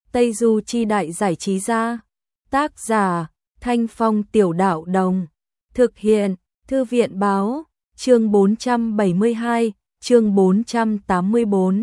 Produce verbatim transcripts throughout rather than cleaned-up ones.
Tây Du Chi Đại Giải Trí Gia. Tác giả Thanh Phong Tiểu Đạo Đồng. Thực hiện Thư viện Báo. Chương bốn trăm bảy mươi hai, chương bốn trăm tám mươi bốn.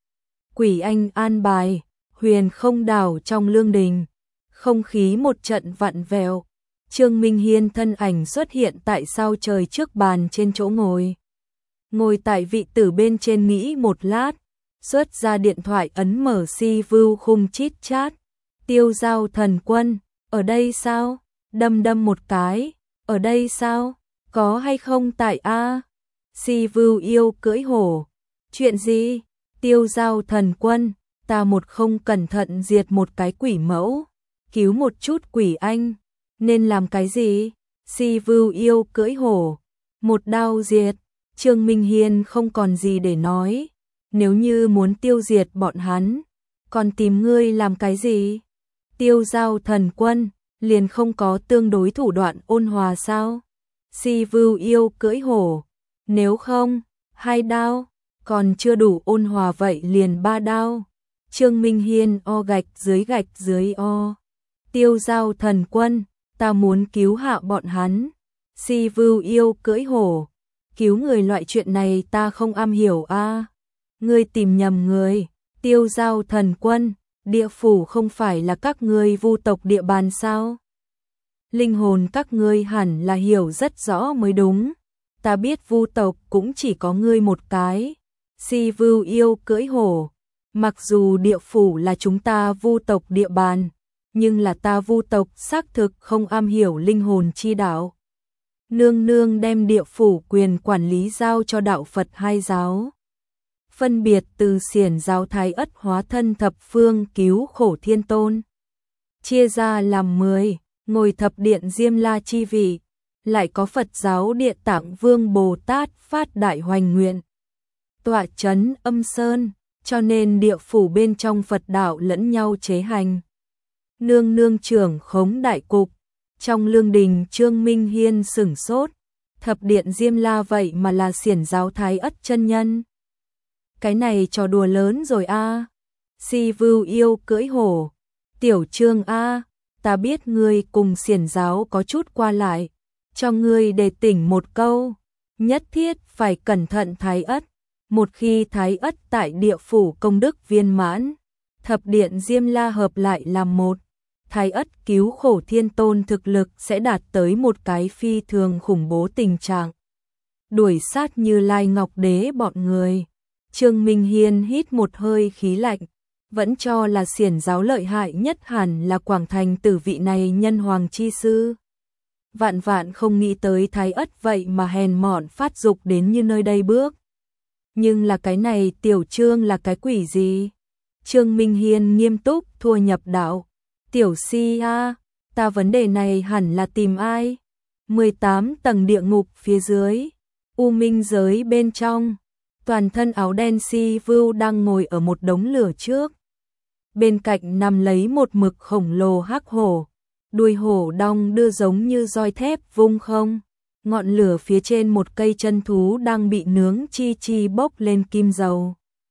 Quỷ Anh an bài, huyền không đảo trong lương đình. Không khí một trận vặn vẹo. Trương Minh Hiên thân ảnh xuất hiện tại sao trời trước bàn trên chỗ ngồi. Ngồi tại vị tử bên trên nghĩ một lát, xuất ra điện thoại ấn mở si view khung chít chat. Tiêu Giao Thần Quân, ở đây sao? Đâm đâm một cái, ở đây sao? Có hay không tại A? Si view yêu cưỡi hổ. Chuyện gì? Tiêu Giao Thần Quân, ta một không cẩn thận diệt một cái quỷ mẫu, cứu một chút quỷ anh, nên làm cái gì? Si view yêu cưỡi hổ, một đao diệt. Trương Minh Hiên không còn gì để nói, nếu như muốn tiêu diệt bọn hắn, còn tìm ngươi làm cái gì? Tiêu Giao Thần Quân, liền không có tương đối thủ đoạn ôn hòa sao? Si view yêu cưỡi hổ, nếu không, hai đao, còn chưa đủ ôn hòa vậy liền ba đao. Trương Minh Hiên o gạch dưới gạch dưới o. Tiêu Giao Thần Quân, ta muốn cứu hạ bọn hắn. Si view yêu cưỡi hổ, cứu người loại chuyện này ta không am hiểu a. À. Ngươi tìm nhầm người. Tiêu Giao Thần Quân, địa phủ không phải là các ngươi vu tộc địa bàn sao? Linh hồn các ngươi hẳn là hiểu rất rõ mới đúng. Ta biết vu tộc cũng chỉ có ngươi một cái. Si view yêu cưỡi hổ, mặc dù địa phủ là chúng ta vu tộc địa bàn, nhưng là ta vu tộc xác thực không am hiểu linh hồn chi đạo. Nương nương đem địa phủ quyền quản lý giao cho đạo Phật hai giáo, phân biệt từ xiển giáo Thái Ất hóa thân thập phương cứu khổ thiên tôn, chia ra làm mười, ngồi thập điện Diêm La chi vị, lại có Phật giáo Địa Tạng Vương Bồ Tát phát đại hoành nguyện, tọa chấn âm sơn, cho nên địa phủ bên trong Phật đạo lẫn nhau chế hành. Nương nương trưởng khống đại cục. Trong lương đình Trương Minh Hiên sửng sốt, thập điện Diêm La vậy mà là xiển giáo Thái Ất chân nhân. Cái này trò đùa lớn rồi a. À. Si view yêu cưỡi hổ, tiểu Trương a, à, ta biết ngươi cùng xiển giáo có chút qua lại, cho ngươi để tỉnh một câu, nhất thiết phải cẩn thận Thái Ất, một khi Thái Ất tại địa phủ công đức viên mãn, thập điện Diêm La hợp lại làm một. Thái Ất cứu khổ thiên tôn thực lực sẽ đạt tới một cái phi thường khủng bố tình trạng. Đuổi sát Như Lai Ngọc Đế bọn người. Trương Minh Hiên hít một hơi khí lạnh, vẫn cho là xiển giáo lợi hại nhất hẳn là Quảng Thành tử vị này nhân hoàng chi sư. Vạn vạn không nghĩ tới Thái Ất vậy mà hèn mọn phát dục đến như nơi đây bước. Nhưng là cái này tiểu Trương là cái quỷ gì? Trương Minh Hiên nghiêm túc thua nhập đạo. Tiểu Si a, ta vấn đề này hẳn là tìm ai? mười tám tầng địa ngục phía dưới, U Minh giới bên trong, toàn thân áo đen Si view đang ngồi ở một đống lửa trước. Bên cạnh nằm lấy một mực khổng lồ hắc hổ, đuôi hổ đong đưa giống như roi thép vung không. Ngọn lửa phía trên một cây chân thú đang bị nướng chi chi bốc lên kim dầu.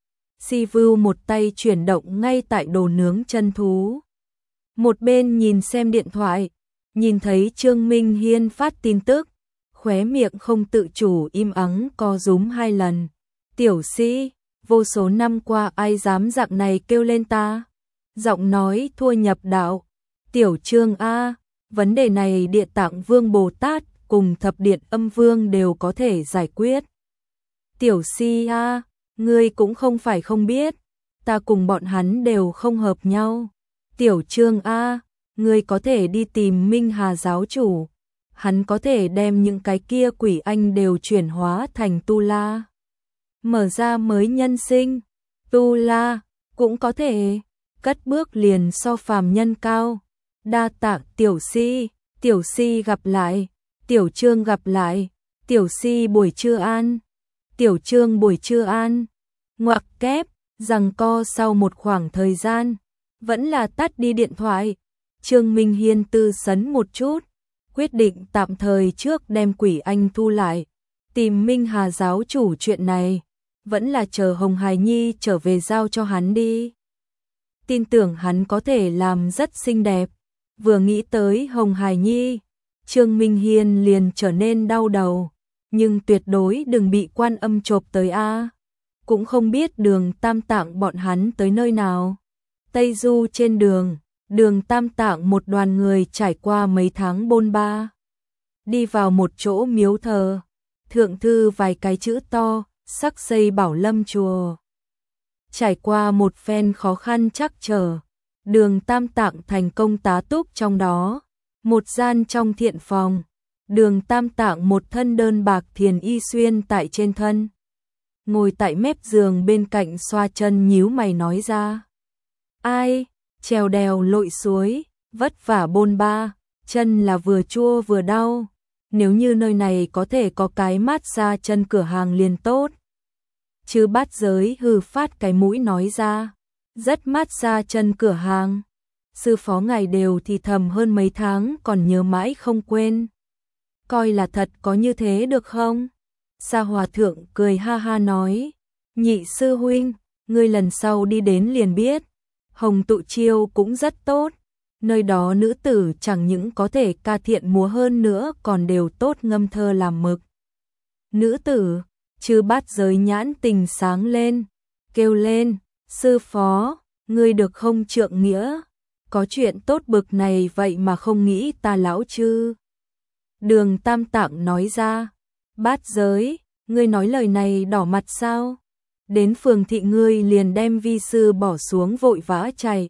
Si view một tay chuyển động ngay tại đồ nướng chân thú. Một bên nhìn xem điện thoại, nhìn thấy Trương Minh Hiên phát tin tức, khóe miệng không tự chủ im ắng co rúm hai lần. Tiểu Si, vô số năm qua ai dám dạng này kêu lên ta? Giọng nói thua nhập đạo. Tiểu Trương a, vấn đề này Địa Tạng Vương Bồ Tát cùng thập điện âm vương đều có thể giải quyết. Tiểu Si a, ngươi cũng không phải không biết, ta cùng bọn hắn đều không hợp nhau. Tiểu Trương a, ngươi có thể đi tìm Minh Hà giáo chủ, hắn có thể đem những cái kia quỷ anh đều chuyển hóa thành tu la, mở ra mới nhân sinh. Tu la cũng có thể cất bước liền so phàm nhân cao. Đa tạ Tiểu Si, Tiểu Si gặp lại, Tiểu Trương gặp lại, Tiểu Si buổi trưa an, Tiểu Trương buổi trưa an. Ngoặc kép, giằng co sau một khoảng thời gian, vẫn là tắt đi điện thoại. Trương Minh Hiên tư sấn một chút, quyết định tạm thời trước đem quỷ anh thu lại, tìm Minh Hà giáo chủ chuyện này, vẫn là chờ Hồng Hải Nhi trở về giao cho hắn đi. tin tưởng hắn có thể làm rất xinh đẹp. Vừa nghĩ tới Hồng Hải Nhi, Trương Minh Hiên liền trở nên đau đầu, nhưng tuyệt đối đừng bị Quan Âm chộp tới a. Cũng không biết Đường Tam Tạng bọn hắn tới nơi nào. Tây Du trên đường, Đường Tam Tạng một đoàn người trải qua mấy tháng bôn ba, đi vào một chỗ miếu thờ, thượng thư vài cái chữ to, sắc xây Bảo Lâm chùa. Trải qua một phen khó khăn trắc trở, Đường Tam Tạng thành công tá túc trong đó, một gian trong thiện phòng. Đường Tam Tạng một thân đơn bạc thiền y xuyên tại trên thân, ngồi tại mép giường bên cạnh xoa chân nhíu mày nói ra. Ai, trèo đèo lội suối, vất vả bôn ba, chân là vừa chua vừa đau. Nếu như nơi này có thể có cái mát xa chân cửa hàng liền tốt. Chứ Bát Giới hừ phát cái mũi nói ra. Rất mát xa chân cửa hàng. Sư phó ngài đều thì thầm hơn mấy tháng còn nhớ mãi không quên. Coi là thật có như thế được không? Sa Hòa Thượng cười ha ha nói. Nhị sư huynh, ngươi lần sau đi đến liền biết. Hồng Tụ Chiêu cũng rất tốt. Nơi đó nữ tử chẳng những có thể ca thiện múa hơn nữa còn đều tốt ngâm thơ làm mực. Nữ tử, Chư Bát Giới nhãn tình sáng lên, kêu lên, sư phó, ngươi được không trượng nghĩa, có chuyện tốt bực này vậy mà không nghĩ ta lão chư. Đường Tam Tạng nói ra, Bát Giới, ngươi nói lời này đỏ mặt sao? Đến phường thị ngươi liền đem vi sư bỏ xuống vội vã chạy.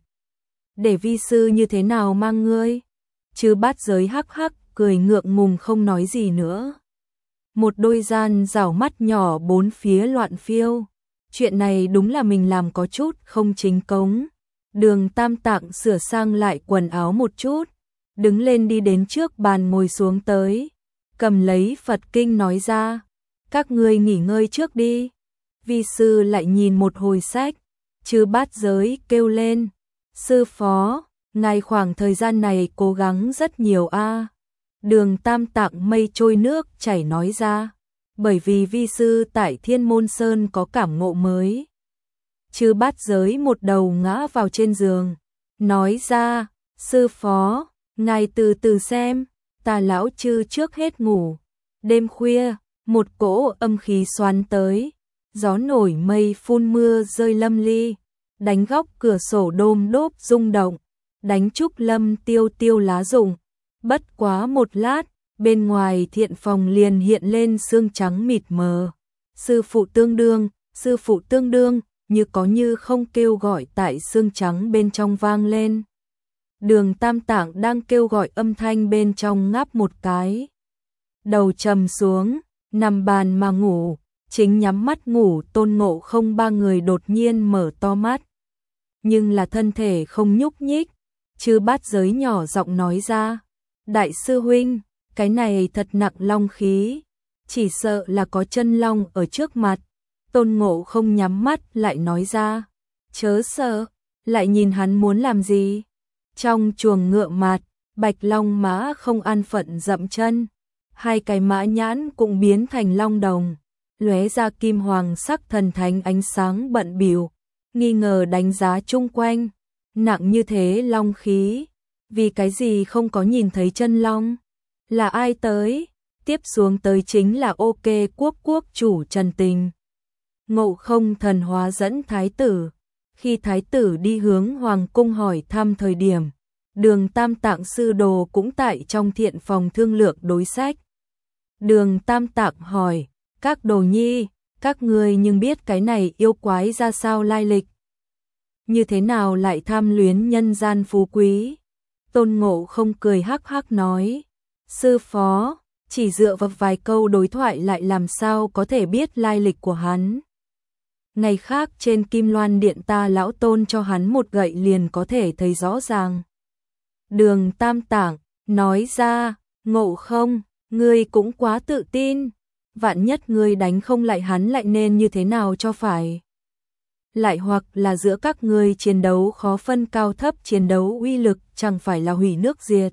Để vi sư như thế nào mang ngươi? Chư Bát Giới hắc hắc cười ngượng ngùng không nói gì nữa. Một đôi gian rảo mắt nhỏ bốn phía loạn phiêu. Chuyện này đúng là mình làm có chút không chính cống. Đường Tam Tạng sửa sang lại quần áo một chút, đứng lên đi đến trước bàn ngồi xuống tới, cầm lấy Phật kinh nói ra, các ngươi nghỉ ngơi trước đi. Vi sư lại nhìn một hồi sách, Chư Bát Giới kêu lên, sư phó, ngài khoảng thời gian này cố gắng rất nhiều a. Đường Tam Tạng mây trôi nước chảy nói ra, bởi vì vi sư tại Thiên Môn Sơn có cảm ngộ mới. Chư Bát Giới một đầu ngã vào trên giường, nói ra, sư phó, ngài từ từ xem, ta lão chư trước hết ngủ. Đêm khuya, một cỗ âm khí xoắn tới, gió nổi mây phun mưa rơi lâm ly, đánh góc cửa sổ đôm đốp rung động, đánh trúc lâm tiêu tiêu lá rụng. Bất quá một lát, bên ngoài thiện phòng liền hiện lên sương trắng mịt mờ. Sư phụ tương đương, sư phụ tương đương, như có như không kêu gọi tại sương trắng bên trong vang lên. Đường Tam Tạng đang kêu gọi âm thanh bên trong ngáp một cái. Đầu trầm xuống, nằm bàn mà ngủ, chính nhắm mắt ngủ Tôn Ngộ Không ba người đột nhiên mở to mắt. Nhưng là thân thể không nhúc nhích, Chư Bát Giới nhỏ giọng nói ra. Đại sư huynh, cái này thật nặng long khí, chỉ sợ là có chân long ở trước mặt. Tôn Ngộ Không nhắm mắt lại nói ra, chớ sợ, lại nhìn hắn muốn làm gì. Trong chuồng ngựa mặt, bạch long mã không an phận dậm chân, hai cái mã nhãn cũng biến thành long đồng, lóe ra kim hoàng sắc thần thánh ánh sáng bận bịu, nghi ngờ đánh giá chung quanh, nặng như thế long khí. Vì cái gì không có nhìn thấy chân long? Là ai tới? Tiếp xuống tới chính là OK quốc quốc chủ Trần Tình. Ngộ Không thần hóa dẫn thái tử. Khi thái tử đi hướng hoàng cung hỏi thăm thời điểm, Đường Tam Tạng sư đồ cũng tại trong thiện phòng thương lượng đối sách. Đường Tam Tạng hỏi, các đồ nhi, các ngươi nhưng biết cái này yêu quái ra sao lai lịch? Như thế nào lại tham luyến nhân gian phú quý? Tôn Ngộ Không cười hắc hắc nói, sư phó, chỉ dựa vào vài câu đối thoại lại làm sao có thể biết lai lịch của hắn. Ngày khác trên Kim Loan Điện ta lão Tôn cho hắn một gậy liền có thể thấy rõ ràng. Đường Tam Tạng nói ra, Ngộ Không, ngươi cũng quá tự tin, vạn nhất ngươi đánh không lại hắn lại nên như thế nào cho phải. Lại hoặc là giữa các ngươi chiến đấu khó phân cao thấp, chiến đấu uy lực chẳng phải là hủy nước diệt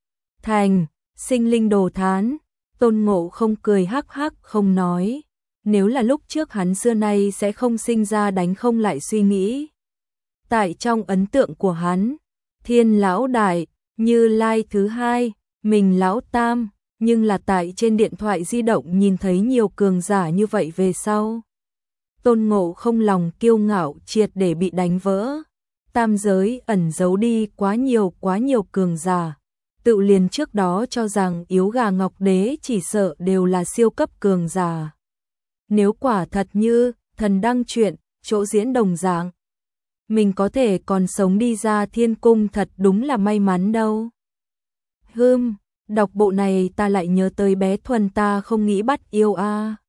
thành, sinh linh đồ thán. Tôn Ngộ Không cười hắc hắc không nói, nếu là lúc trước hắn xưa nay sẽ không sinh ra đánh không lại suy nghĩ. Tại trong ấn tượng của hắn, Thiên lão đại, Như Lai thứ hai, mình lão tam, nhưng là tại trên điện thoại di động nhìn thấy nhiều cường giả như vậy về sau. Tôn Ngộ không lòng kiêu ngạo triệt để bị đánh vỡ. Tam giới ẩn giấu đi quá nhiều quá nhiều cường giả. Tự liền trước đó cho rằng yếu gà ngọc đế chỉ sợ đều là siêu cấp cường giả. Nếu quả thật như thần đăng truyện, chỗ diễn đồng dạng, mình có thể còn sống đi ra thiên cung thật đúng là may mắn đâu. Hưm, đọc bộ này ta lại nhớ tới bé Thuần ta không nghĩ bắt yêu a.